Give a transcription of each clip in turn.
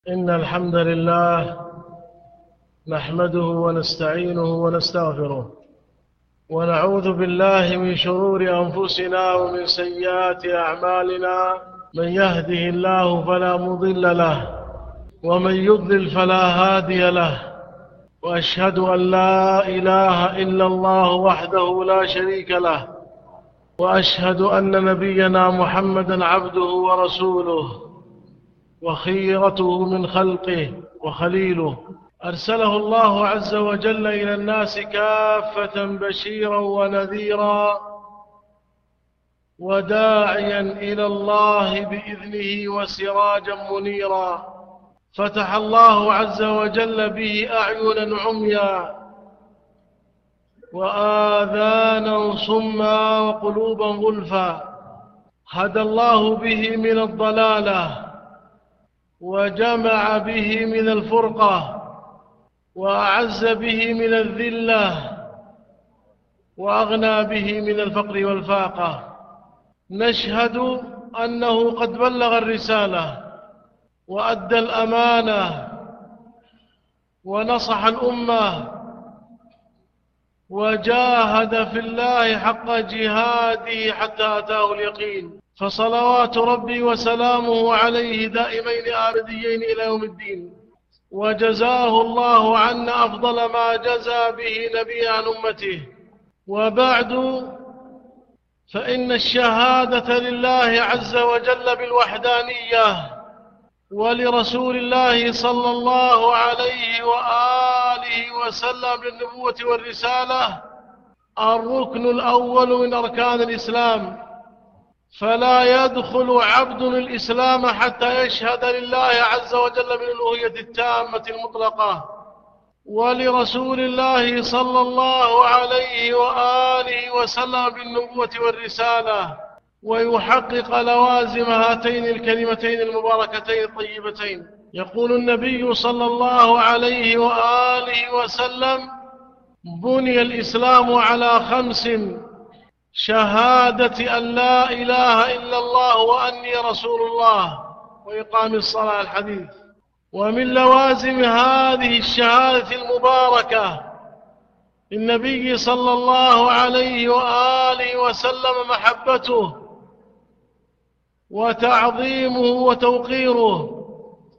إن الحمد لله نحمده ونستعينه ونستغفره ونعوذ بالله من شرور أنفسنا ومن سيئات أعمالنا. من يهده الله فلا مضل له ومن يضلل فلا هادي له، وأشهد أن لا إله إلا الله وحده لا شريك له، وأشهد أن نبينا محمدا عبده ورسوله وخيرته من خلقه وخليله، أرسله الله عز وجل إلى الناس كافة بشيرا ونذيرا وداعيا إلى الله بإذنه وسراجا منيرا. فتح الله عز وجل به أعينا عميا وآذانا صما وقلوبا غلفا، هدى الله به من الضلالة وجمع به من الفرقة وأعز به من الذلة وأغنى به من الفقر والفاقة. نشهد أنه قد بلغ الرسالة وأدى الأمانة ونصح الأمة وجاهد في الله حق جهاده حتى أتاه اليقين، فصلوات ربي وسلامه عليه دائمين آبديين إلى يوم الدين. وجزاه الله عنا أفضل ما جزى به نبي عن أمته. وبعد، فإن الشهادة لله عز وجل بالوحدانية ولرسول الله صلى الله عليه وآله وسلم بالنبوة والرسالة الركن الأول من أركان الإسلام، فلا يدخل عبد الإسلام حتى يشهد لله عز وجل بالألوهية التامة المطلقة ولرسول الله صلى الله عليه وآله وسلم بالنبوة والرسالة، ويحقق لوازم هاتين الكلمتين المباركتين الطيبتين. يقول النبي صلى الله عليه وآله وسلم: بني الإسلام على 5: شهادة أن لا إله إلا الله وأني رسول الله، وإقام الصلاة. الحديث. ومن لوازم هذه الشهادة المباركة النبي صلى الله عليه وآله وسلم محبته وتعظيمه وتوقيره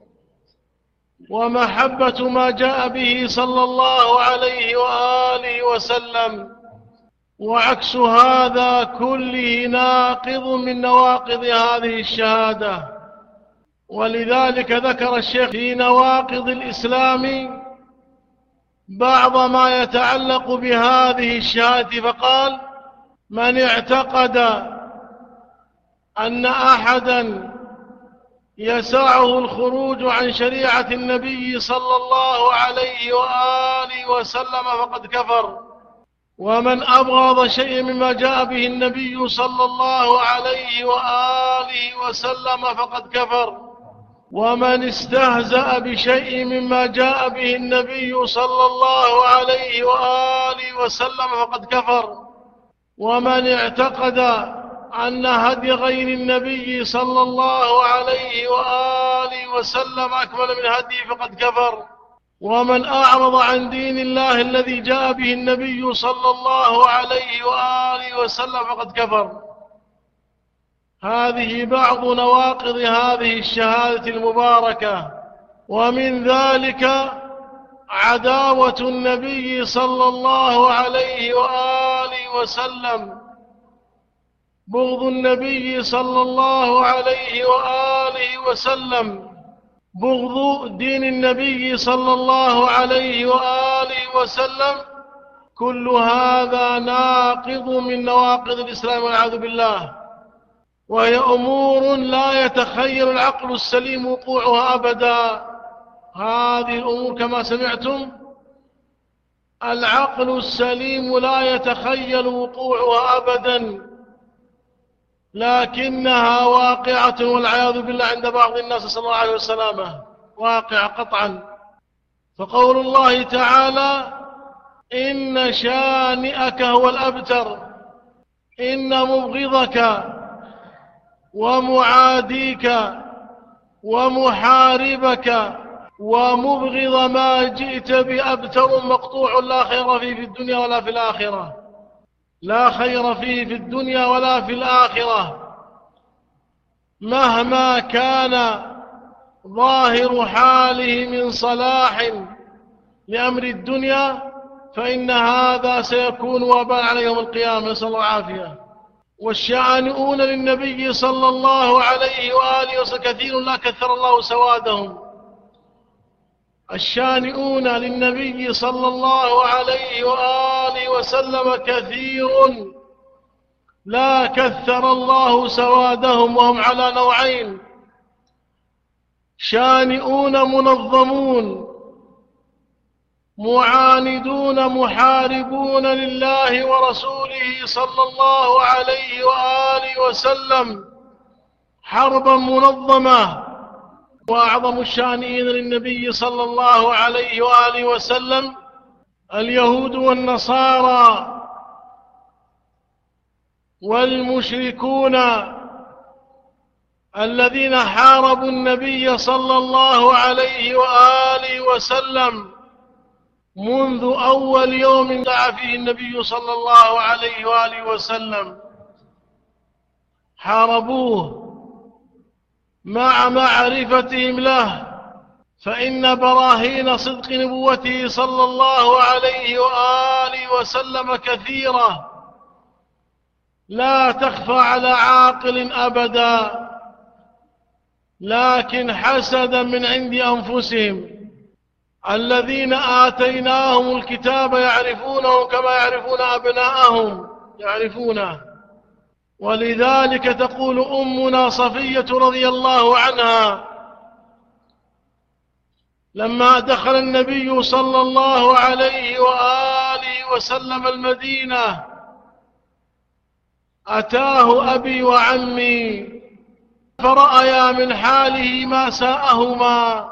ومحبة ما جاء به صلى الله عليه وآله وسلم، وعكس هذا كله ناقض من نواقض هذه الشهادة. ولذلك ذكر الشيخ في نواقض الإسلام بعض ما يتعلق بهذه الشهادة فقال: من اعتقد أن أحدا يسعه الخروج عن شريعة النبي صلى الله عليه وآله وسلم فقد كفر، ومن أبغض شيء مما جاء به النبي صلى الله عليه وآله وسلم فقد كفر، ومن استهزأ بشيء مما جاء به النبي صلى الله عليه وآله وسلم فقد كفر، ومن اعتقد أن هدي غير النبي صلى الله عليه وآله وسلم أكمل من هديه فقد كفر، ومن أعرض عن دين الله الذي جاء به النبي صلى الله عليه وآله وسلم فقد كفر. هذه بعض نواقض هذه الشهادة المباركة. ومن ذلك عداوة النبي صلى الله عليه وآله وسلم، بغض النبي صلى الله عليه وآله وسلم، بغض دين النبي صلى الله عليه وآله وسلم، كل هذا ناقض من نواقض الإسلام والعياذ بالله، وهي أمور لا يتخيل العقل السليم وقوعها أبدا. هذه الأمور كما سمعتم العقل السليم لا يتخيل وقوعها أبدا، لكنها واقعة والعياذ بالله عند بعض الناس صلى الله عليه وسلم، واقع قطعا. فقول الله تعالى: إن شانئك هو الأبتر، إن مبغضك ومعاديك ومحاربك ومبغض ما جئت بأبتر مقطوع لا خير فيه في الدنيا ولا في الآخرة، لا خير فيه في الدنيا ولا في الآخرة، مهما كان ظاهر حاله من صلاح لأمر الدنيا، فإن هذا سيكون وباء على يوم القيامة، نسأل الله العافية. والشانئون للنبي صلى الله عليه وآله وسلم كثير لا كثر الله سوادهم. الشانئون للنبي صلى الله عليه وآله وسلم كثير لا كثر الله سوادهم، وهم على نوعين: شانئون منظمون معاندون محاربون لله ورسوله صلى الله عليه وآله وسلم حربا منظمة. وأعظم الشانئين للنبي صلى الله عليه وآله وسلم اليهود والنصارى والمشركون الذين حاربوا النبي صلى الله عليه وآله وسلم منذ أول يوم دعا فيه النبي صلى الله عليه وآله وسلم، حاربوه مع معرفتهم له، فإن براهين صدق نبوته صلى الله عليه وآله وسلم كثيرة لا تخفى على عاقل أبدا، لكن حسدا من عند أنفسهم. الذين آتيناهم الكتاب يعرفونه كما يعرفون أبناءهم يعرفونه. ولذلك تقول أمنا صفية رضي الله عنها لما دخل النبي صلى الله عليه وآله وسلم المدينة: أتاه أبي وعمي فرأيا من حاله ما ساءهما،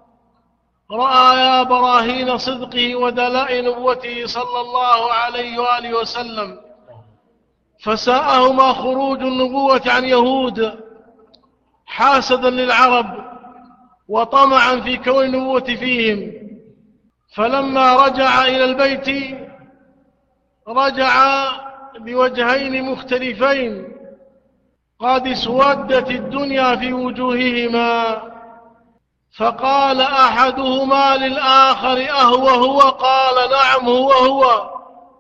رأيا براهين صدقه ودلائل نبوته صلى الله عليه وآله وسلم، فساءهما خروج النبوة عن يهود حاسدا للعرب وطمعا في كون النبوة فيهم. فلما رجع إلى البيت رجع بوجهين مختلفين قد اسودت الدنيا في وجوههما، فقال أحدهما للآخر: أهو هو؟ قال: نعم هو هو.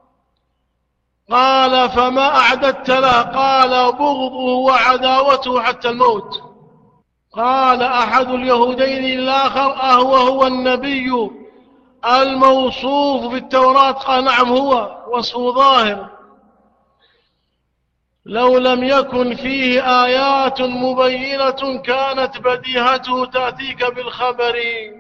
قال: فما أعددت له؟ قال: بغضه وعداوته حتى الموت. قال أحد اليهودين للآخر: أهو هو النبي الموصوف في التوراة؟ قال: نعم هو، وصفه ظاهر. لو لم يكن فيه آيات مبينة كانت بديهته تأتيك بالخبر.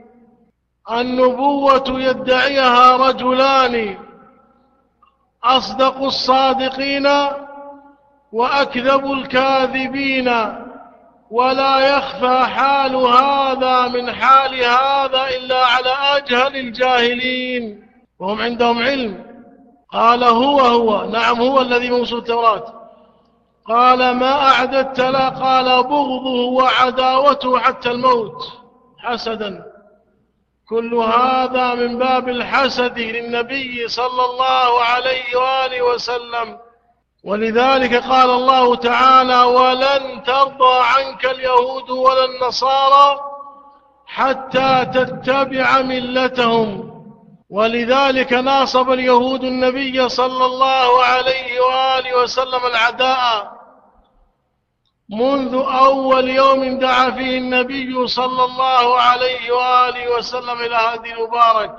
النبوة يدعيها رجلان: أصدق الصادقين وأكذب الكاذبين، ولا يخفى حال هذا من حال هذا إلا على أجهل الجاهلين، وهم عندهم علم. قال: هو هو، نعم هو الذي موصول التوراة. قال: ما أعددت له؟ قال: بغضه وعداوته حتى الموت، حسدا. كل هذا من باب الحسد للنبي صلى الله عليه وآله وسلم. ولذلك قال الله تعالى: ولن ترضى عنك اليهود ولا النصارى حتى تتبع ملتهم. ولذلك ناصب اليهود النبي صلى الله عليه وآله وسلم العداء منذ أول يوم دعا فيه النبي صلى الله عليه وآله وسلم إلى هدي المبارك.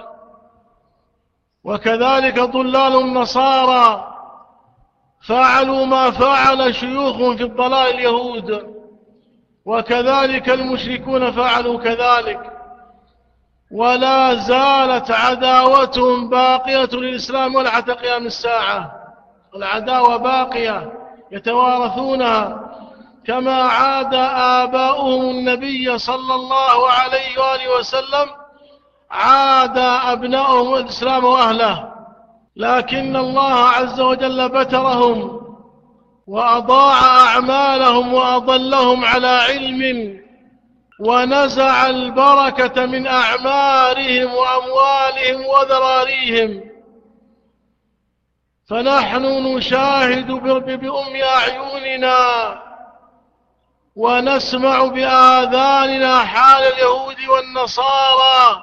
وكذلك ضلال النصارى فعلوا ما فعل شيوخهم في الضلال اليهود، وكذلك المشركون فعلوا كذلك، ولا زالت عداوتهم باقية للإسلام ولا حتى قيام الساعة. العداوة باقية يتوارثونها، كما عاد آباؤهم النبي صلى الله عليه وآله وسلم عاد أبناؤهم الإسلام وأهله، لكن الله عز وجل بترهم وأضاع أعمالهم وأضلهم على علم ونزع البركة من أعمارهم وأموالهم وذراريهم. فنحن نشاهد بأم أعيننا ونسمع بآذاننا حال اليهود والنصارى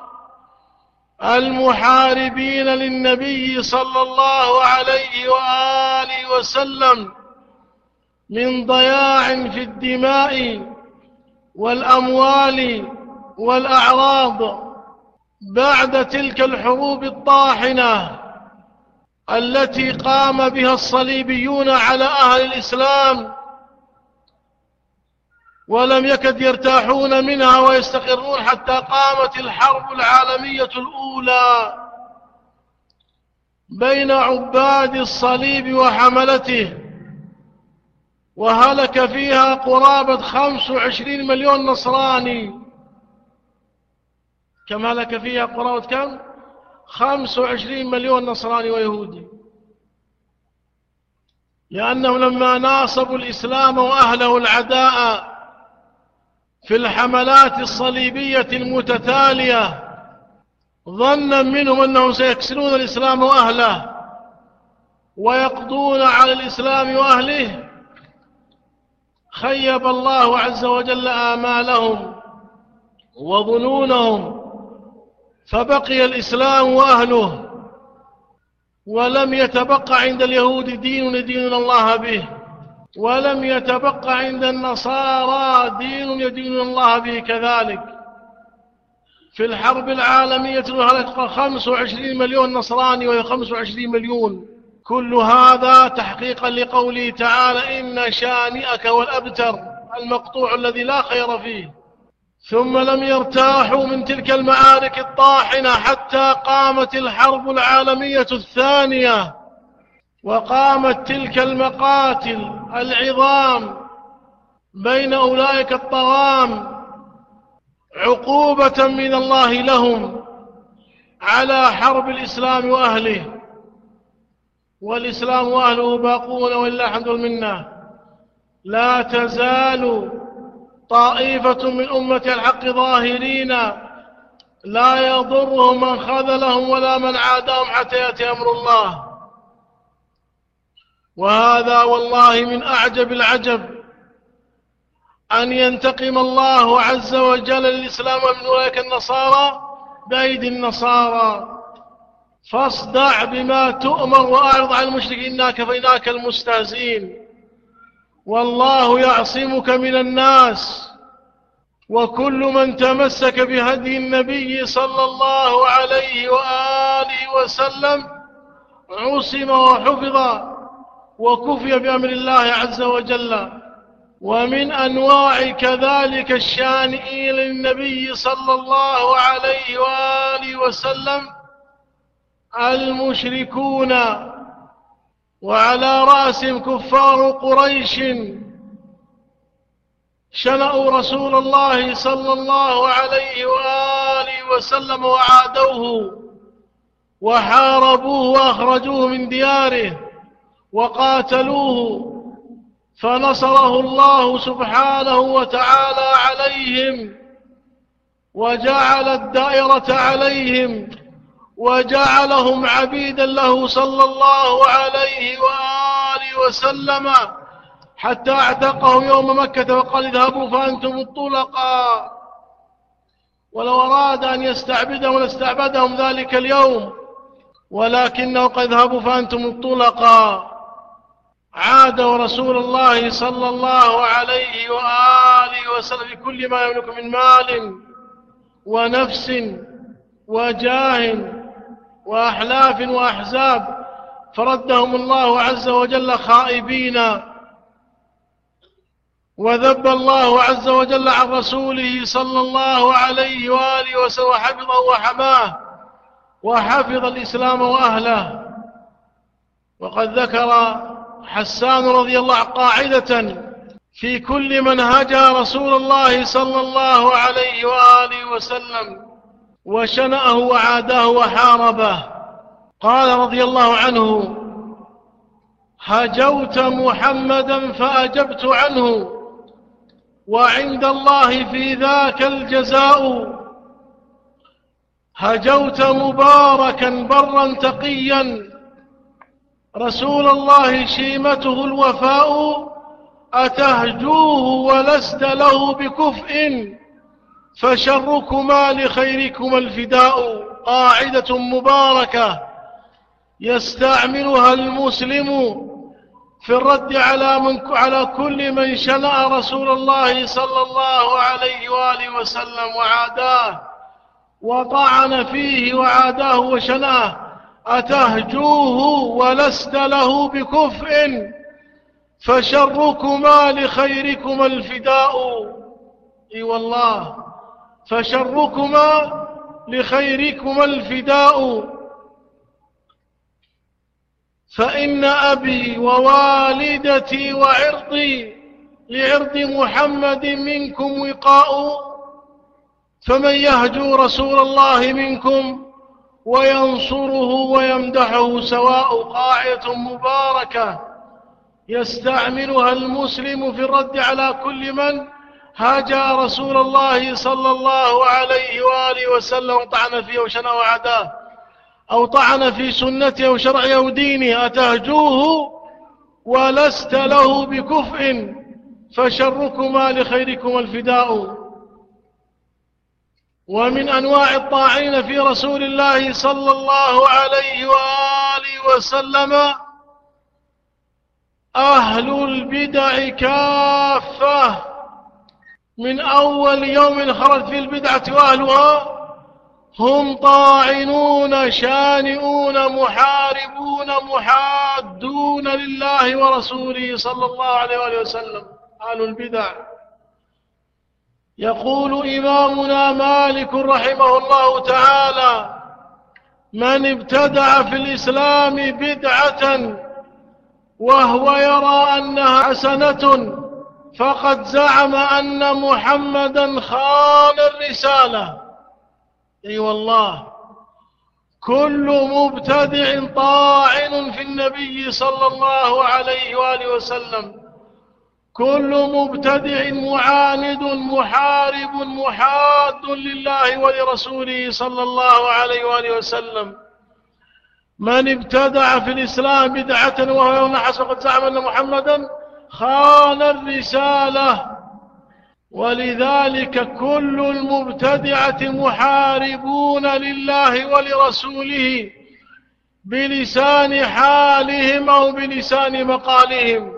المحاربين للنبي صلى الله عليه وآله وسلم من ضياع في الدماء والأموال والأعراض بعد تلك الحروب الطاحنة التي قام بها الصليبيون على أهل الإسلام، ولم يكد يرتاحون منها ويستقرون حتى قامت الحرب العالمية الأولى بين عباد الصليب وحملته، وهلك فيها قرابة 25 مليون نصراني. كم هلك فيها؟ قرابة كم؟ 25 مليون نصراني ويهودي، لأنهم لما ناصبوا الإسلام وأهله العداء في الحملات الصليبية المتتالية ظنا منهم أنهم سيكسرون الإسلام وأهله ويقضون على الإسلام وأهله، خيب الله عز وجل آمالهم وظنونهم، فبقي الإسلام وأهله، ولم يتبقى عند اليهود دين يدينون الله به، ولم يتبقى عند النصارى دين يدينون الله به كذلك. في الحرب العالمية هلك 25 مليون نصراني و25 مليون. كل هذا تحقيقا لقوله تعالى: إن شانئك هو الأبتر المقطوع الذي لا خير فيه. ثم لم يرتاحوا من تلك المعارك الطاحنة حتى قامت الحرب العالمية الثانية، وقامت تلك المقاتل العظام بين أولئك الطغام عقوبة من الله لهم على حرب الإسلام وأهله، والإسلام وأهله باقون ولله الحمد والمنة. لا تزال طائفة من أمة الحق ظاهرين لا يضرهم من خذلهم ولا من عاداهم حتى يأتي أمر الله. وهذا والله من أعجب العجب، أن ينتقم الله عز وجل للإسلام ومن أولئك النصارى بأيدي النصارى. فاصدع بما تؤمر وأعرض عن المشركين، إنا كفيناك المستهزئين. والله يعصمك من الناس، وكل من تمسك بهدي النبي صلى الله عليه وآله وسلم عصم وحفظ وكفي بأمر الله عز وجل. ومن أنواع كذلك الشانئين للنبي صلى الله عليه وآله وسلم المشركون، وعلى رأسهم كفار قريش شنأوا رسول الله صلى الله عليه وآله وسلم وعادوه وحاربوه وأخرجوه من دياره وقاتلوه، فنصره الله سبحانه وتعالى عليهم وجعل الدائرة عليهم وجعلهم عبيدا له صلى الله عليه وآله وسلم، حتى اعتقهم يوم مكة وقال: اذهبوا فأنتم الطلقاء. ولو أراد أن يستعبدهم لاستعبدهم ذلك اليوم، ولكنه قد اذهبوا فأنتم الطلقاء. عادوا رسول الله صلى الله عليه وآله وسلم بكل ما يملك من مال ونفس وجاه وأحلاف وأحزاب، فردهم الله عز وجل خائبين. وذب الله عز وجل عن رسوله صلى الله عليه وآله وسلم وحفظه وحماه وحفظ الإسلام وأهله. وقد ذكر حسان رضي الله عنه قاعدة في كل من هجا رسول الله صلى الله عليه وآله وسلم وشنأه وعاداه وحاربه. قال رضي الله عنه: هجوت محمدا فأجبت عنه، وعند الله في ذاك الجزاء. هجوت مباركا برا تقيا، رسول الله شيمته الوفاء، أتهجوه ولست له بكفء، فشركما لخيركما الفداء. قاعدة مباركة يستعملها المسلم في الرد على كل من شنأ رسول الله صلى الله عليه وآله وسلم وعاداه وطعن فيه وعاداه وشنأه. أتهجوه ولست له بكفء، فشركما لخيركما الفداء. اي والله، فشركما لخيركما الفداء. فإن أبي ووالدتي وعرضي لعرض محمد منكم وقاء، فمن يهجو رسول الله منكم وينصره ويمدحه سواء. قاعدة مباركة يستعملها المسلم في الرد على كل من هاجى رسول الله صلى الله عليه وآله وسلم وطعن فيه وشنأ وعداه، أو طعن في سنته وشرعه ودينه. أتهجوه ولست له بكفء، فشركما لخيركما الفداء. ومن أنواع الطاعين في رسول الله صلى الله عليه وآله وسلم أهل البدع كافة، من أول يوم خرج في البدعة وأهلها هم طاعنون شانئون محاربون محادون لله ورسوله صلى الله عليه وآله وسلم. أهل البدع. يقول إمامنا مالك رحمه الله تعالى: من ابتدع في الإسلام بدعة وهو يرى أنها حسنة فقد زعم أن محمدا خان الرسالة. اي والله، كل مبتدع طاعن في النبي صلى الله عليه وآله وسلم، كل مبتدع معاند محارب محاد لله ولرسوله صلى الله عليه وآله وسلم. من ابتدع في الإسلام بدعة وهو ينحس فقد زعم أن محمدا خان الرسالة. ولذلك كل المبتدعة محاربون لله ولرسوله بلسان حالهم أو بلسان مقالهم،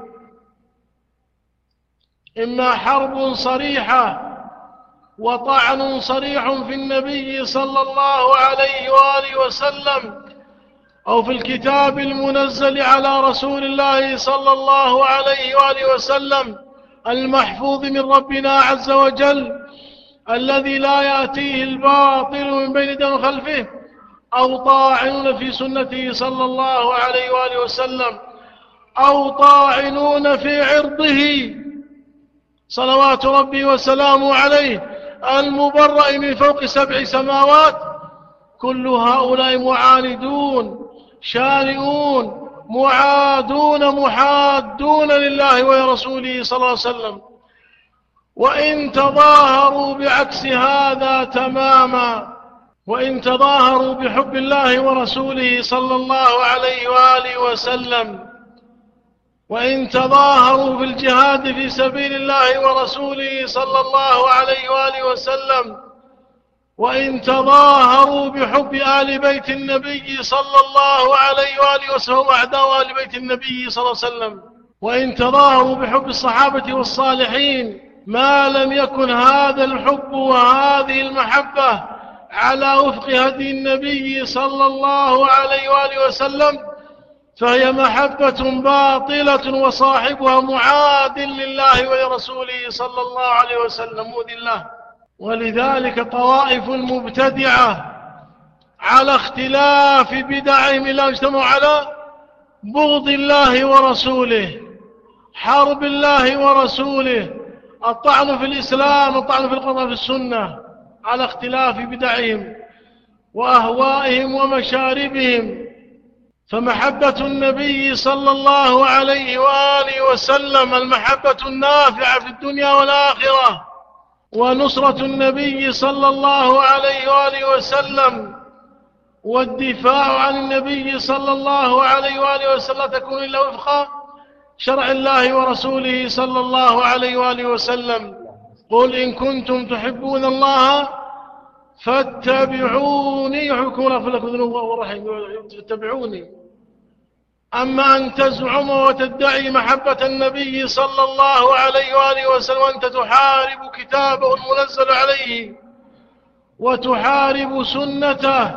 إما حرب صريحة وطعن صريح في النبي صلى الله عليه وآله وسلم، أو في الكتاب المنزل على رسول الله صلى الله عليه وآله وسلم المحفوظ من ربنا عز وجل الذي لا يأتيه الباطل من بين يديه وخلفه، أو طاعنون في سنته صلى الله عليه وآله وسلم، أو طاعنون في عرضه صلوات ربي وسلامه عليه المبرأ من فوق 7 سماوات. كل هؤلاء معاندون شارئون معادون محادون لله ولرسوله صلى الله عليه وسلم. وإن تظاهروا بعكس هذا تماما، وإن تظاهروا بحب الله ورسوله صلى الله عليه وآله وسلم، وإن تظاهروا بالجهاد في سبيل الله ورسوله صلى الله عليه وآله وسلم، وإن تظاهروا بحب آل بيت النبي صلى الله عليه وآله وسلم أعداء آل بيت النبي صلى الله عليه وسلم، وإن تظاهروا بحب الصحابة والصالحين، ما لم يكن هذا الحب وهذه المحبة على وفق هدي النبي صلى الله عليه وآله وسلم، فهي محبة باطلة وصاحبها معاد لله ولرسوله صلى الله عليه وسلم مؤذي الله. ولذلك طوائف المبتدعة على اختلاف بدعهم لا اجتمعوا على بغض الله ورسوله، حرب الله ورسوله، الطعن في الإسلام، الطعن في القرآن في السنة، على اختلاف بدعهم وأهوائهم ومشاربهم. فمحبة النبي صلى الله عليه وآله وسلم المحبة النافعة في الدنيا والآخرة، ونصرة النبي صلى الله عليه وآله وسلم والدفاع عن النبي صلى الله عليه وآله وسلم لا تكون إلا وفق شرع الله ورسوله صلى الله عليه وآله وسلم. قل إن كنتم تحبون الله فاتبعوني يحببكم الله ويغفر لكم ذنوبكم ورحيم، فاتبعوني. أما أن تزعم وتدعي محبة النبي صلى الله عليه وآله وسلم وأنت تحارب كتابه المنزل عليه وتحارب سنته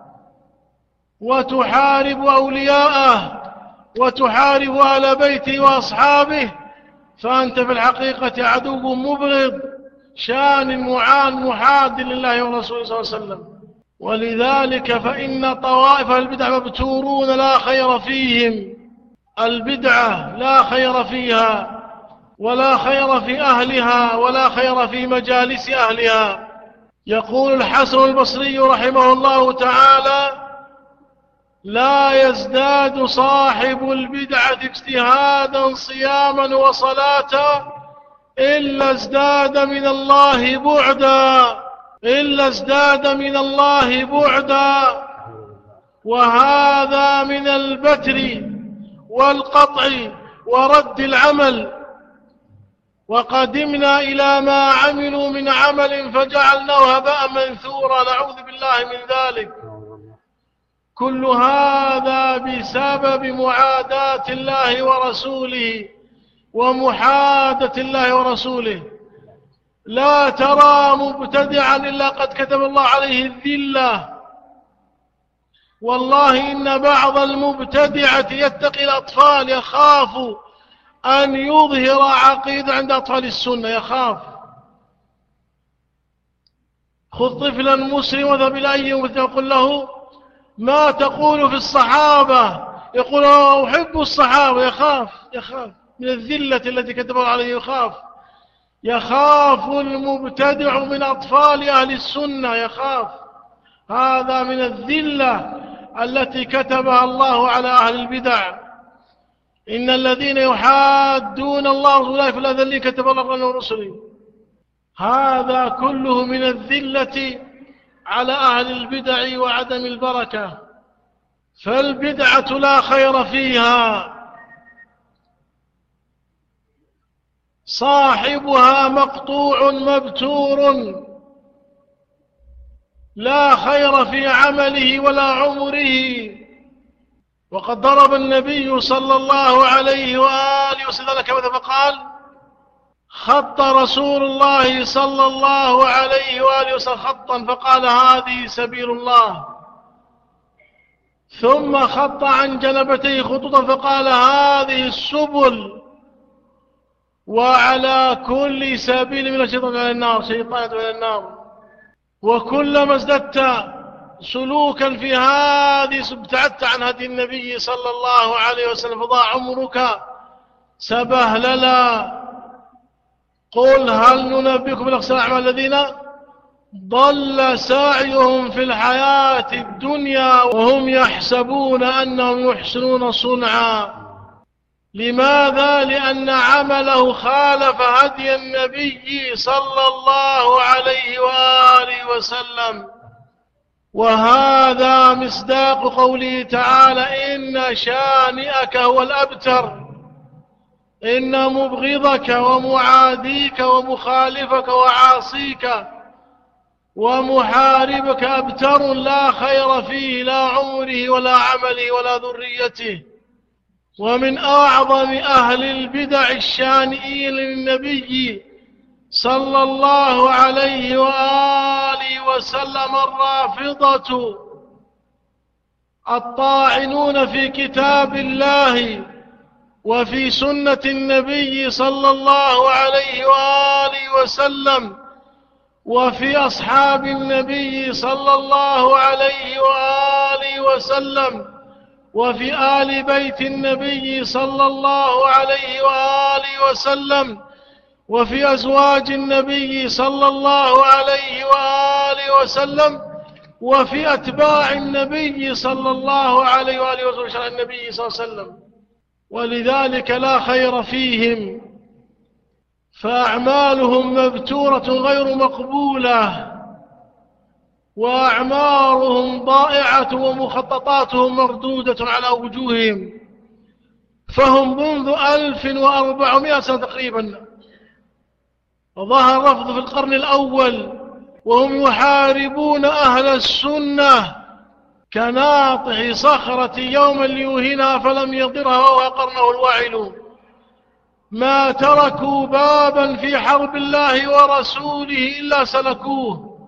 وتحارب أولياءه وتحارب أهل بيته وأصحابه، فأنت في الحقيقة عدو مبغض شان محاد لله ورسوله صلى الله عليه وسلم. ولذلك فإن طوائف البدع مبتورون لا خير فيهم، البدعة لا خير فيها ولا خير في أهلها ولا خير في مجالس أهلها. يقول الحسن البصري رحمه الله تعالى: لا يزداد صاحب البدعة اجتهادا صياما وصلاة إلا ازداد من الله بعدا، إلا ازداد من الله بعدا. وهذا من البتر والقطع ورد العمل. وقدمنا إلى ما عملوا من عمل فجعلناه هباء منثورا، نعوذ بالله من ذلك. كل هذا بسبب معاداة الله ورسوله ومحادة الله ورسوله. لا ترى مبتدعا إلا قد كتب الله عليه الذلة. والله إن بعض المبتدعة يتقي الأطفال، يخاف أن يظهر عقيدة عند أطفال السنة، يخاف. خذ طفلا مسلم وذهب إلى أي مثل يقول له: ما تقول في الصحابة؟ يقول: أحب الصحابة. يخاف من الذلة التي كتب الله عليه، يخاف المبتدع من أطفال أهل السنة، يخاف. هذا من الذلة التي كتبها الله على أهل البدع. إن الذين يحادون الله أولئك في الأذلين كتب الله على رسله. هذا كله من الذلة على أهل البدع وعدم البركة. فالبدعة لا خير فيها، صاحبها مقطوع مبتور، لا خير في عمله ولا عمره. وقد ضرب النبي صلى الله عليه وآله وسلم كما فقال: خط رسول الله صلى الله عليه وآله وسلم خطا فقال: هذه سبيل الله. ثم خط عن جنبتيه خطوطا فقال: هذه السبل. وعلى كل سبيل من الشيطان إلى النار، شيطان إلى النار. وكلما ازددت سلوكا في هذه ابتعدت عن هدي النبي صلى الله عليه وسلم، فضاع عمرك سبهللا. قل هل ننبئكم بالأخسرين الأعمال الذين ضل سعيهم في الحياة الدنيا وهم يحسبون أنهم يحسنون صنعا. لماذا؟ لأن عمله خالف هدي النبي صلى الله عليه وآله وسلم. وهذا مصداق قوله تعالى: إن شانئك هو الأبتر. إن مبغضك ومعاديك ومخالفك وعاصيك ومحاربك أبتر لا خير فيه، لا عمره ولا عمله ولا ذريته. ومن أعظم أهل البدع الشانئين للنبي صلى الله عليه وآله وسلم الرافضة الطاعنون في كتاب الله وفي سنة النبي صلى الله عليه وآله وسلم وفي أصحاب النبي صلى الله عليه وآله وسلم وفي آل بيت النبي صلى الله عليه وآله وسلم وفي أزواج النبي صلى الله عليه وآله وسلم وفي أتباع النبي صلى الله عليه وآله وسلم شرع النبي صلى الله عليه وسلم، ولذلك لا خير فيهم، فأعمالهم مبتورة غير مقبولة، وأعمارهم ضائعة ومخططاتهم مردودة على وجوههم. فهم منذ 1400 سنة تقريبا ظهر رفض في القرن الأول، وهم يحاربون أهل السنة كناطح صخرة يوما ليوهنها فلم يضرها وهو قرنه الواعل. ما تركوا بابا في حرب الله ورسوله إلا سلكوه،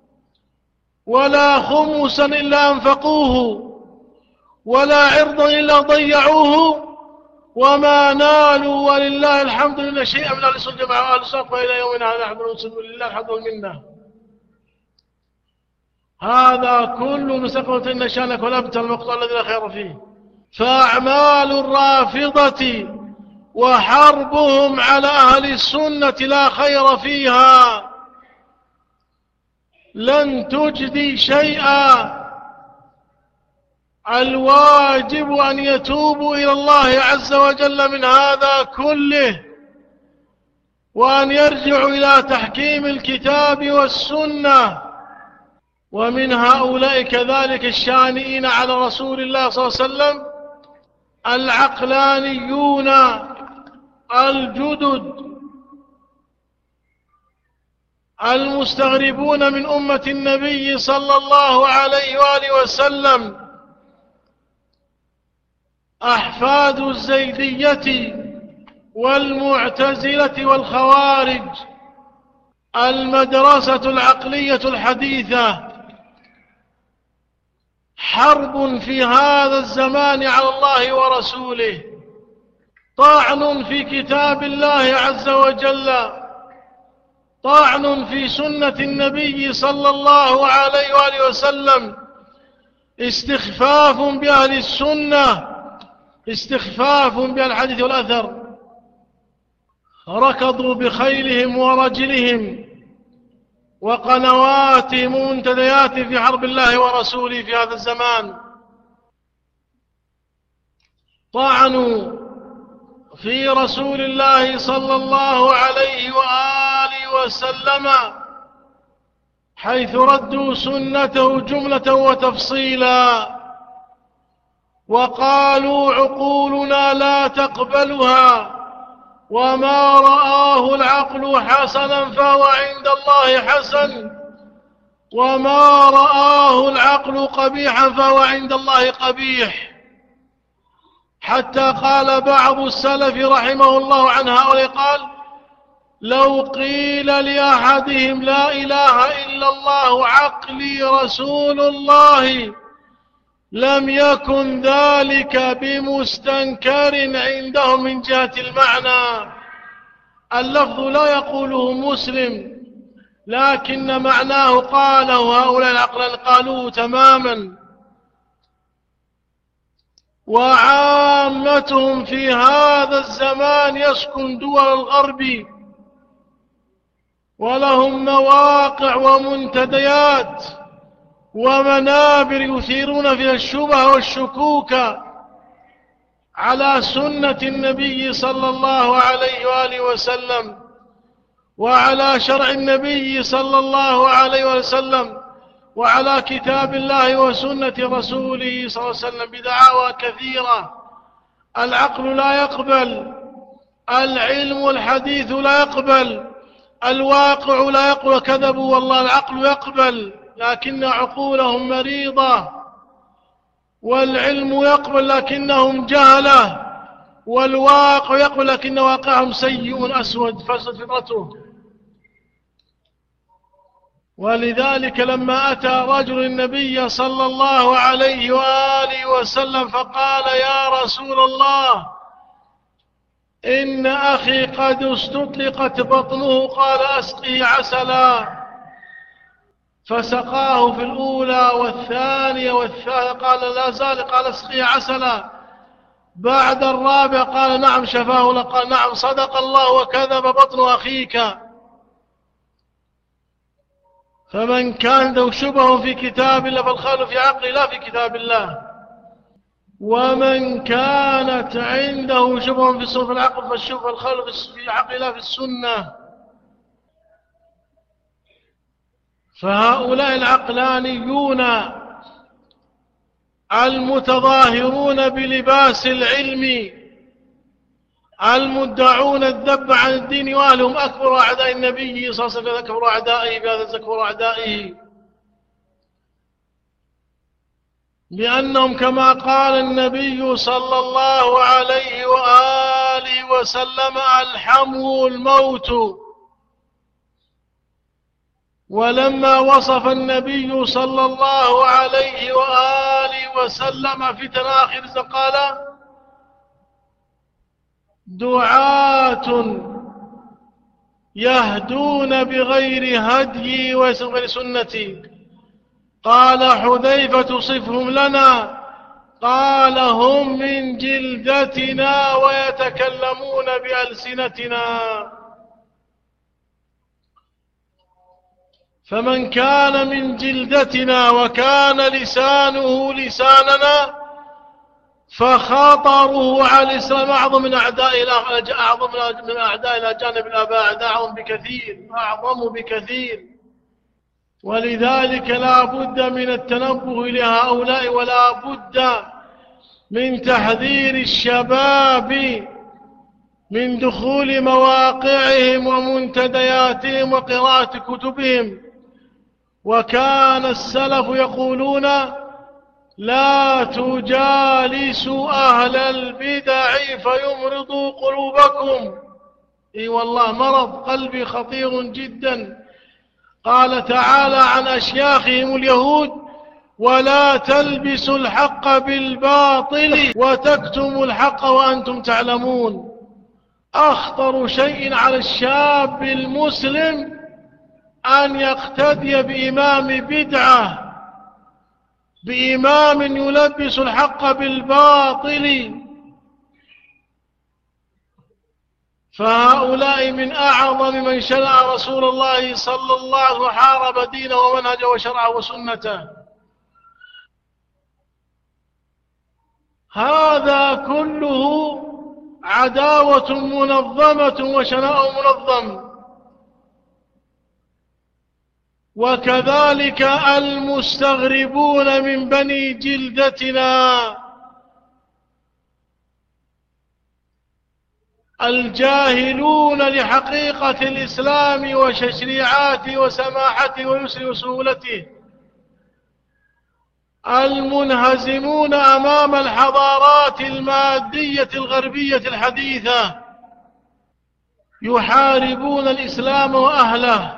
ولا خمسا إلا أنفقوه، ولا عرضا إلا ضيعوه، وما نالوا ولله الحمد لله شيئا من أهل السنة مع أهل السنة فإلى يومنا هذا نحن نسلم لله الحمد منا. هذا كل مسقط إن شانك والأبتر المقطع الذي لا خير فيه. فأعمال الرافضة وحربهم على أهل السنة لا خير فيها، لن تجدي شيئا. الواجب أن يتوبوا إلى الله عز وجل من هذا كله، وأن يرجعوا إلى تحكيم الكتاب والسنة. ومن هؤلاء كذلك الشانئين على رسول الله صلى الله عليه وسلم العقلانيون الجدد المستغربون من أمة النبي صلى الله عليه وآله وسلم، أحفاد الزيدية والمعتزلة والخوارج، المدرسة العقلية الحديثة. حرب في هذا الزمان على الله ورسوله، طعن في كتاب الله عز وجل، طعن في سنة النبي صلى الله عليه وآله وسلم، استخفاف بأهل السنة، استخفاف بالحديث والأثر. ركضوا بخيلهم ورجلهم وقنواتهم ومنتدياتهم في حرب الله ورسوله في هذا الزمان. طعنوا في رسول الله صلى الله عليه وآله وسلم حيث ردوا سنته جملة وتفصيلا، وقالوا عقولنا لا تقبلها، وما رآه العقل حسنا فهو عند الله حسن، وما رآه العقل قبيحا فهو عند الله قبيح. حتى قال بعض السلف رحمه الله عن هؤلاء قال: لو قيل لأحدهم لا إله إلا الله عقلي رسول الله لم يكن ذلك بمستنكر عندهم من جهة المعنى. اللفظ لا يقوله مسلم، لكن معناه قاله هؤلاء العقل قالوه تماما. وعامتهم في هذا الزمان يسكن دول الغرب، ولهم مواقع ومنتديات ومنابر يثيرون فيها الشبه والشكوك على سنة النبي صلى الله عليه وآله وسلم، وعلى شرع النبي صلى الله عليه وسلم، وعلى كتاب الله وسنة رسوله صلى الله عليه وسلم بدعاوى كثيرة. العقل لا يقبل، العلم الحديث لا يقبل، الواقع لا يقبل. كذبوا والله، العقل يقبل لكن عقولهم مريضة، والعلم يقبل لكنهم جهلة، والواقع يقبل لكن واقعهم سيء أسود فسد فطرته. ولذلك لما أتى رجل النبي صلى الله عليه وآله وسلم فقال: يا رسول الله، إن أخي قد استطلقت بطنه، قال: أسقه عسلا. فسقاه في الأولى والثانية والثالثة، قال: لا زال، قال: اسقه عسلا. بعد الرابع قال: نعم شفاه، قال: نعم صدق الله وكذب بطن أخيك. فمن كان عنده شبه في كتاب الله فالخال في عقله لا في كتاب الله، ومن كانت عنده شبه في السنة فالعقل فالشبه فالخال في عقله لا في السنة. فهؤلاء العقلانيون المتظاهرون بلباس العلم المدعون الذب عن الدين وأهلهم أكبر أعداء النبي صلى الله عليه وسلم، أكبر أعدائه بهذا أكبر أعدائه، لأنهم كما قال النبي صلى الله عليه وآله وسلم ألحمه الموت. ولما وصف النبي صلى الله عليه وآله وسلم فتن آخر الزمان قال دعاة يهدون بغير هدي وغير سنتي. قال حذيفة صفهم لنا، قال هم من جلدتنا ويتكلمون بألسنتنا. فمن كان من جلدتنا وكان لسانه لساننا فخطره على الإسلام أعظم من أعداء الأجانب الآباء، أعظم بكثير. ولذلك لا بد من التنبه لهؤلاء، ولا بد من تحذير الشباب من دخول مواقعهم ومنتدياتهم وقراءة كتبهم. وكان السلف يقولون لا تجالسوا أهل البدع فيمرضوا قلوبكم. اي والله مرض قلبي خطير جدا. قال تعالى عن أشياخهم اليهود ولا تلبسوا الحق بالباطل وتكتموا الحق وأنتم تعلمون. أخطر شيء على الشاب المسلم أن يقتدي بإمام بدعة، بإمام يلبس الحق بالباطل. فهؤلاء من أعظم من شرع رسول الله صلى الله عليه وسلم وحارب دينه ومنهجه وشرعه وسنته. هذا كله عداوة منظمة وشناء منظم. وكذلك المستغربون من بني جلدتنا الجاهلون لحقيقة الإسلام وتشريعاته وسماحته ويسره وسهولته، المنهزمون أمام الحضارات المادية الغربية الحديثة، يحاربون الإسلام وأهله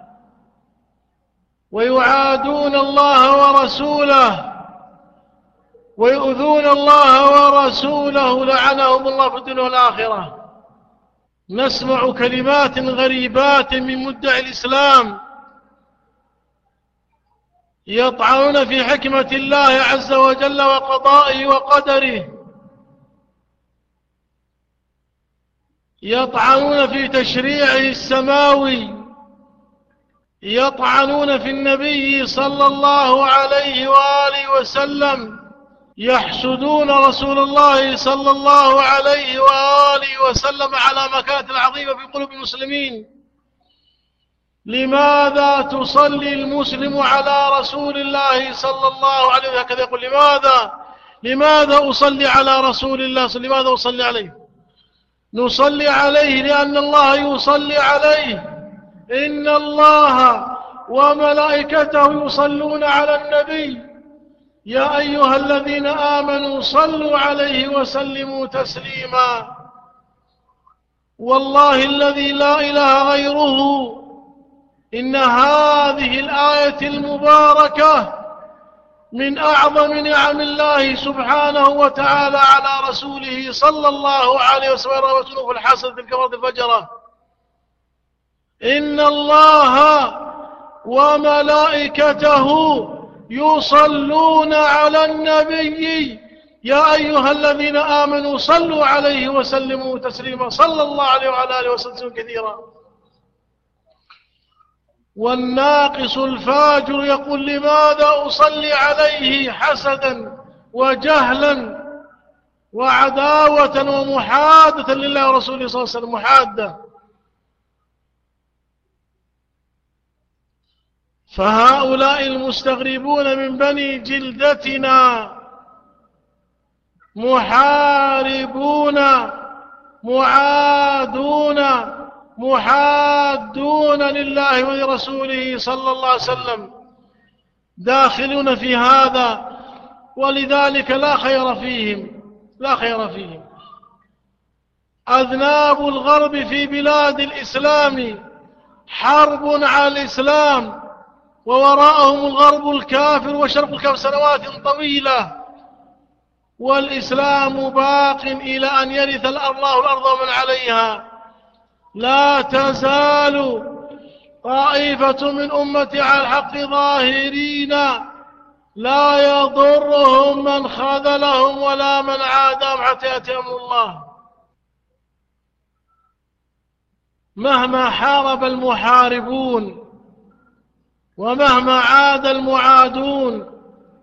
ويعادون الله ورسوله ويؤذون الله ورسوله لعنهم الله في الدنيا والآخرة. نسمع كلمات غريبات من مدعي الإسلام يطعنون في حكمة الله عز وجل وقضائه وقدره، يطعنون في تشريعه السماوي، يطعنون في النبي صلى الله عليه وآله وسلم، يحسدون رسول الله صلى الله عليه وآله وسلم على مكانة العظيمة في قلوب المسلمين. لماذا تصلي المسلم على رسول الله صلى الله عليه وسلم؟ هكذا يقول لماذا أصلي على رسول الله؟ لماذا أصلي عليه؟ نصلي عليه لأن الله يصلي عليه. إن الله وملائكته يصلون على النبي يا أيها الذين آمنوا صلوا عليه وسلموا تسليما. والله الذي لا إله غيره إن هذه الآية المباركة من أعظم نعم الله سبحانه وتعالى على رسوله صلى الله عليه وسلم في الحسن في الكفرة الفجرة. إن الله وملائكته يصلون على النبي يا أيها الذين آمنوا صلوا عليه وسلموا تسليما. صلى الله عليه وعلى آله وسلم كثيرا. والناقص الفاجر يقول لماذا أصلي عليه حسدا وجهلا وعداوة ومحادة لله ورسوله صلى الله عليه وسلم، محادة. فهؤلاء المستغربون من بني جلدتنا محاربون معادون محادون لله ولرسوله صلى الله عليه وسلم، داخلون في هذا، ولذلك لا خير فيهم، لا خير فيهم. أذناب الغرب في بلاد الإسلام حرب على الإسلام، ووراءهم الغرب الكافر وشرق الكافر سنوات طويلة، والإسلام باق إلى أن يرث الله الأرض ومن عليها. لا تزال طائفة من أمتي على الحق ظاهرين، لا يضرهم من خذلهم ولا من عاداهم حتى يأتي أمر الله. مهما حارب المحاربون ومهما عاد المعادون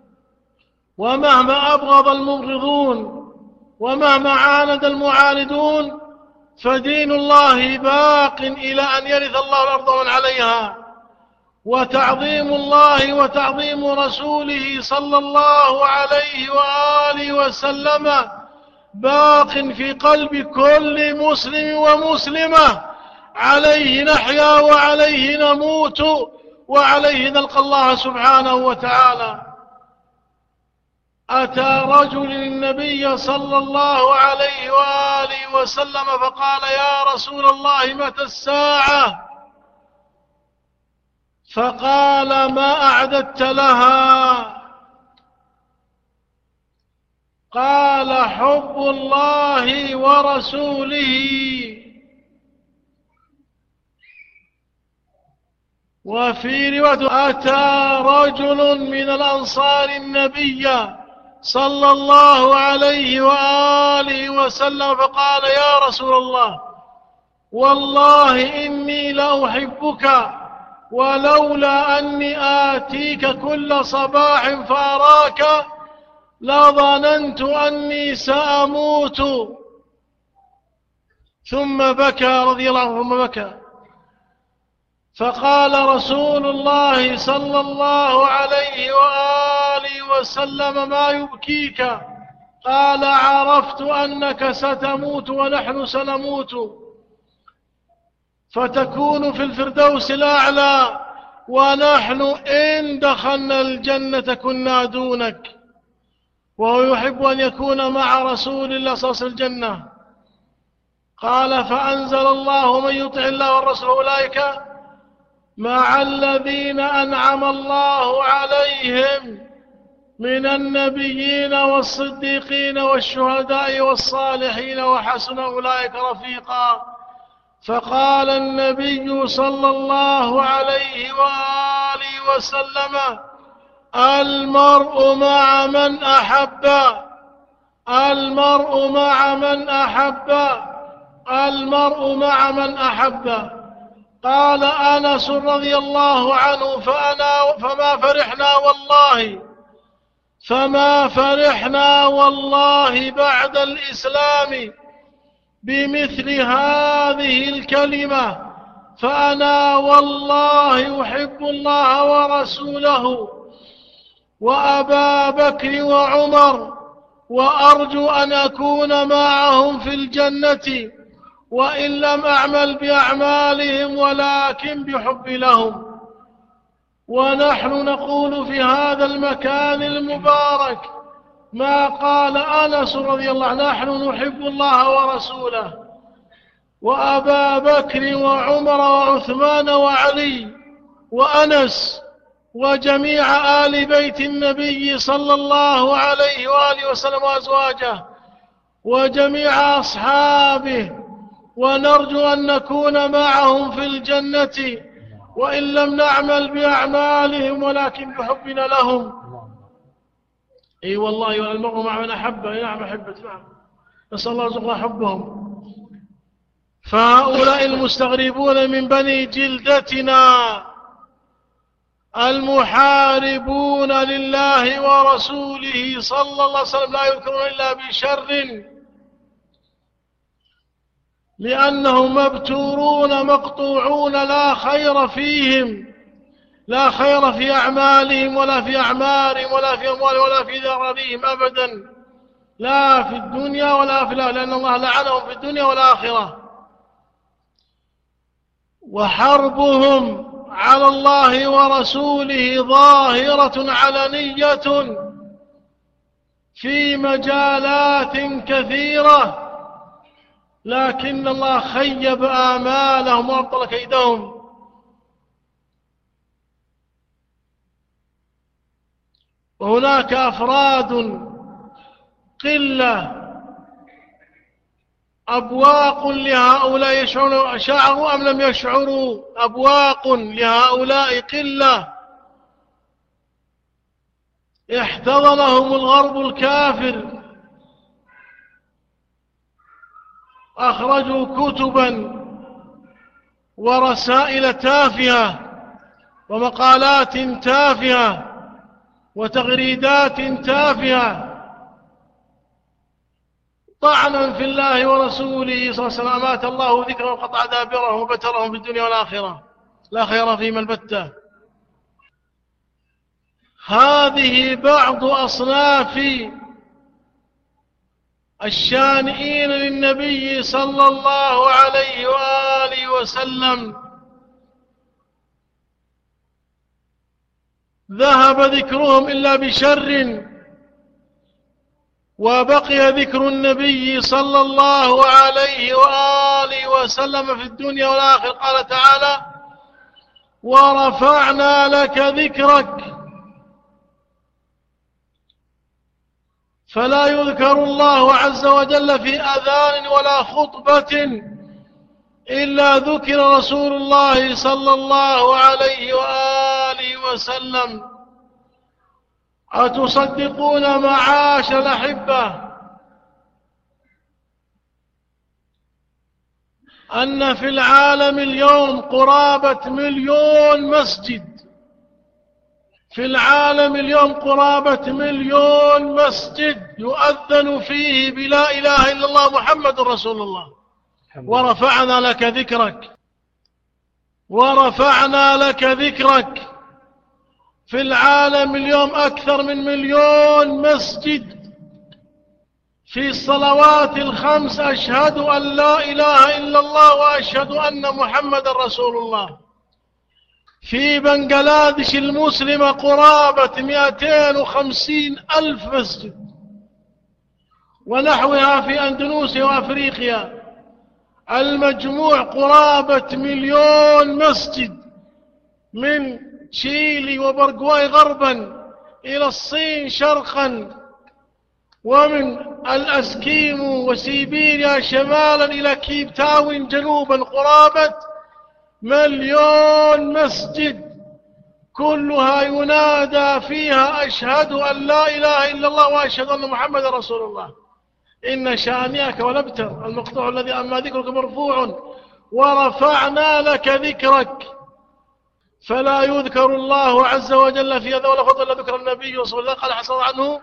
ومهما أبغض المبغضون ومهما عاند المعاندون، فدين الله باق إلى أن يرث الله الأرض ومن عليها. وتعظيم الله وتعظيم رسوله صلى الله عليه وآله وسلم باق في قلب كل مسلم ومسلمة. عليه نحيا وعليه نموت وعليه نلقى الله سبحانه وتعالى. أتى رجل النبي صلى الله عليه وآله وسلم فقال: يا رسول الله متى الساعة؟ فقال: ما أعددت لها؟ قال: حب الله ورسوله. وفي رواية: أتى رجل من الأنصار النبي صلى الله عليه وآله وسلم فقال: يا رسول الله، والله إني لأحبك، ولولا أني آتيك كل صباح فأراك لظننت أني سأموت. ثم بكى رضي الله عنه، ثم بكى. فقال رسول الله صلى الله عليه وآله وسلم: ما يبكيك؟ قال: عرفت أنك ستموت ونحن سنموت، فتكون في الفردوس الأعلى، ونحن إن دخلنا الجنة كنا دونك. وهو يحب أن يكون مع رسول الله صلى الله عليه وسلم الجنة. قال: فأنزل الله: من يطع الله والرسول أولئك مع الذين أنعم الله عليهم من النبيين والصديقين والشهداء والصالحين وحسن أولئك رفيقا. فقال النبي صلى الله عليه وآله وسلم: المرء مع من أحب، المرء مع من أحب، المرء مع من أحب. قال أنس رضي الله عنه: فما فرحنا والله بعد الإسلام بمثل هذه الكلمة، فأنا والله أحب الله ورسوله وأبا بكر وعمر، وأرجو أن أكون معهم في الجنة، وإن لم أعمل بأعمالهم ولكن بحب لهم. ونحن نقول في هذا المكان المبارك ما قال أنس رضي الله عنه: نحن نحب الله ورسوله وأبا بكر وعمر وعثمان وعلي وأنس وجميع آل بيت النبي صلى الله عليه وآله وسلم وأزواجه وجميع أصحابه، ونرجو أن نكون معهم في الجنة، وإن لم نعمل بأعمالهم ولكن بحبنا لهم. أي والله، المرء مع من أحبه. نعم، أحبة، نعم، نسأل الله يرزقنا حبهم. فهؤلاء المستغربون من بني جلدتنا المحاربون لله ورسوله صلى الله عليه وسلم لا يذكرون إلا بشر، لأنهم مبتورون مقطوعون لا خير فيهم، لا خير في أعمالهم ولا في أعمارهم ولا في أموالهم ولا في ذراريهم أبدا، لا في الدنيا ولا في الآخرة، لأن الله لعنهم في الدنيا والآخرة. وحربهم على الله ورسوله ظاهرة علنية في مجالات كثيرة، لكن الله خيب آمالهم وأبطل كيدهم. وهناك أفراد قلة أبواق لهؤلاء يشعرون، شعروا أم لم يشعروا، أبواق لهؤلاء قلة احتضنهم الغرب الكافر، أخرجوا كتبا ورسائل تافهة ومقالات تافهة وتغريدات تافهة طعنا في الله ورسوله صلى الله عليه وسلم، مات الله ذكرهم وقطع دابرهم وبترهم في الدنيا والآخرة، لا خير فيهم البتة. هذه بعض أصناف الشانئين للنبي صلى الله عليه وآله وسلم، ذهب ذكرهم إلا بشر، وبقي ذكر النبي صلى الله عليه وآله وسلم في الدنيا والآخرة. قال تعالى: ورفعنا لك ذكرك. فلا يذكر الله عز وجل في أذان ولا خطبة إلا ذكر رسول الله صلى الله عليه وآله وسلم. أتصدقون معاشر الأحبة أن في العالم اليوم قرابة 1,000,000 مسجد، في العالم اليوم قرابة 1,000,000 مسجد يؤذن فيه بلا إله إلا الله محمد رسول الله. ورفعنا لك ذكرك، ورفعنا لك ذكرك. في العالم اليوم أكثر من 1,000,000 مسجد في الصلوات الخمس أشهد أن لا إله إلا الله وأشهد أن محمد رسول الله. في بنغلاديش المسلمة قرابة 250,000 مسجد، ونحوها في أندونيسيا وأفريقيا. المجموع قرابة 1,000,000 مسجد، من تشيلي وبرغواي غربا إلى الصين شرقا، ومن الأسكيمو وسيبيريا شمالا إلى كيب تاون جنوبا، قرابة 1,000,000 مسجد، كلها ينادى فيها أشهد أن لا إله إلا الله وأشهد أن محمد رسول الله. إن شانئك ولبتر المقطوع الذي أما ذكرك مرفوع. ورفعنا لك ذكرك. فلا يذكر الله عز وجل في هذا ولا فضل إلا ذكر النبي صلى الله عليه وسلم. قال حصل عنه: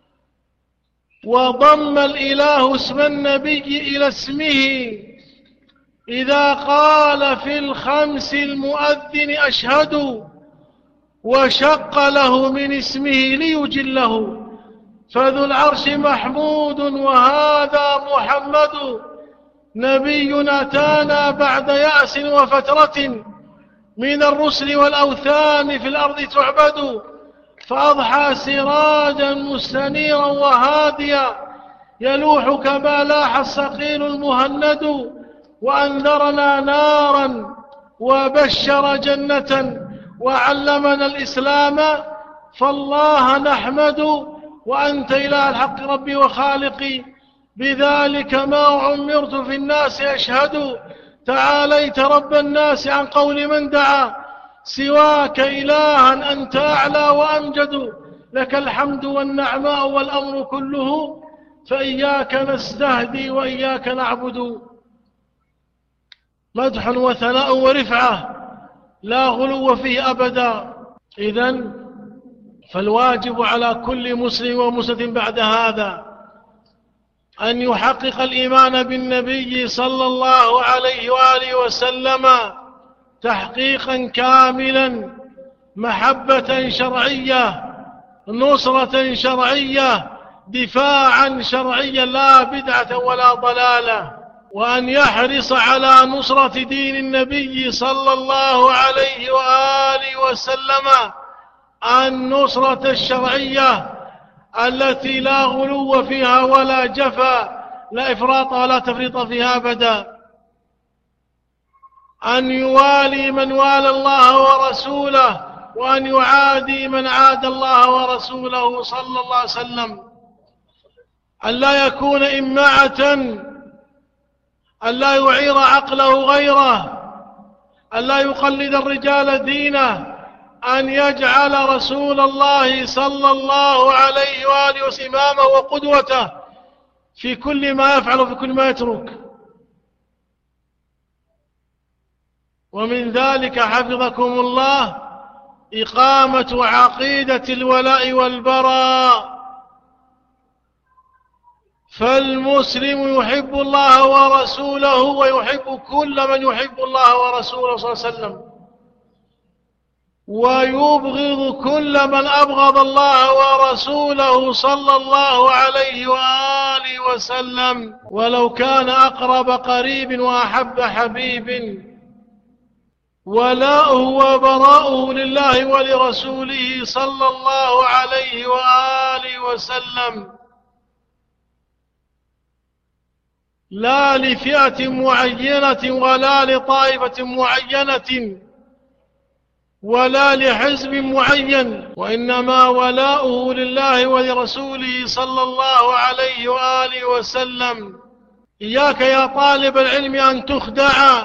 وضم الإله اسم النبي إلى اسمه إذا قال في الخمس المؤذن أشهد، وشق له من اسمه ليجله. فذو العرش محمود وهذا محمد، نبي أتانا بعد يأس وفترة، من الرسل والأوثان في الأرض تعبد. فأضحى سراجا مستنيرا وهاديا، يلوح كما لاح الصقيل المهند. وأنذرنا نارا وبشر جنة، وعلمنا الإسلام فالله نحمد. وأنت إله الحق ربي وخالقي، بذلك ما عمرت في الناس أشهد. تعاليت رب الناس عن قول من دعا، سواك إلها أنت أعلى وأمجد. لك الحمد والنعماء والأمر كله، فإياك نستهدي وإياك نعبد. مدح وثناء ورفعة لا غلو فيه أبدا. إذن فالواجب على كل مسلم ومسلم بعد هذا أن يحقق الإيمان بالنبي صلى الله عليه وآله وسلم تحقيقا كاملا، محبة شرعية، نصرة شرعية، دفاعا شرعيا، لا بدعة ولا ضلالة، وأن يحرص على نصرة دين النبي صلى الله عليه وآله وسلم النصرة الشرعية التي لا غلو فيها ولا جفا، لا إفراط ولا تفريط فيها أبدا. أن يوالي من والى الله ورسوله، وأن يعادي من عادى الله ورسوله صلى الله عليه وسلم. أن لا يكون إماعة، أن لا يعير عقله غيره، أن لا يقلد الرجال دينه، أن يجعل رسول الله صلى الله عليه وآله وسلم إمامه وقدوته في كل ما يفعل وفي كل ما يترك. ومن ذلك حفظكم الله إقامة عقيدة الولاء والبراء. فالمسلم يحب الله ورسوله ويحب كل من يحب الله ورسوله صلى الله عليه وسلم، ويبغض كل من أبغض الله ورسوله صلى الله عليه وآله وسلم ولو كان أقرب قريب وأحب حبيب. ولاؤه وبراؤه لله ولرسوله صلى الله عليه وآله وسلم، لا لفئة معينة ولا لطائفة معينة ولا لحزب معين، وإنما ولاؤه لله ولرسوله صلى الله عليه وآله وسلم. إياك يا طالب العلم أن تخدع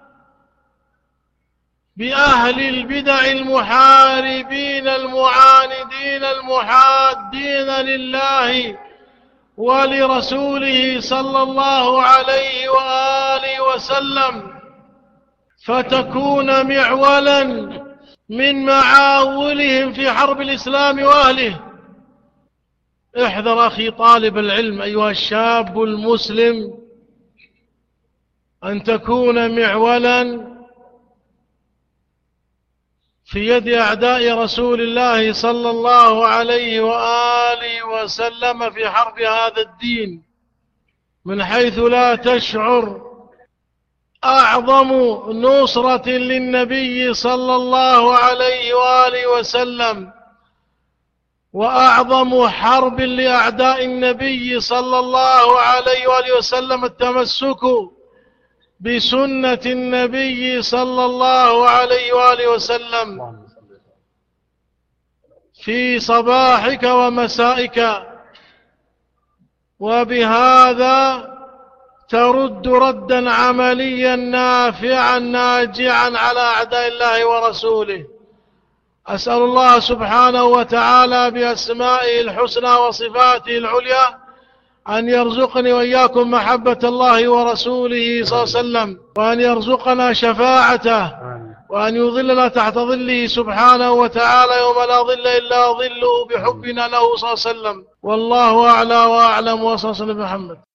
بأهل البدع المحاربين المعاندين المحادين لله ولرسوله صلى الله عليه وآله وسلم، فتكون معولا من معاولهم في حرب الإسلام وأهله. احذر أخي طالب العلم أيها الشاب المسلم أن تكون معولا في يد أعداء رسول الله صلى الله عليه وآله وسلم في حرب هذا الدين، من حيث لا تشعر. أعظم نصرة للنبي صلى الله عليه وآله وسلم وأعظم حرب لأعداء النبي صلى الله عليه وآله وسلم التمسك بسنة النبي صلى الله عليه وآله وسلم في صباحك ومسائك، وبهذا ترد ردا عمليا نافعا ناجعا على أعداء الله ورسوله. أسأل الله سبحانه وتعالى بأسمائه الحسنى وصفاته العليا أن يرزقني وإياكم محبة الله ورسوله صلى الله عليه وسلم، وأن يرزقنا شفاعته، وأن يظلنا تحت ظله سبحانه وتعالى يوم لا ظل إلا ظله بحبنا له صلى الله عليه وسلم. والله أعلى وأعلم، وصلى الله على محمد.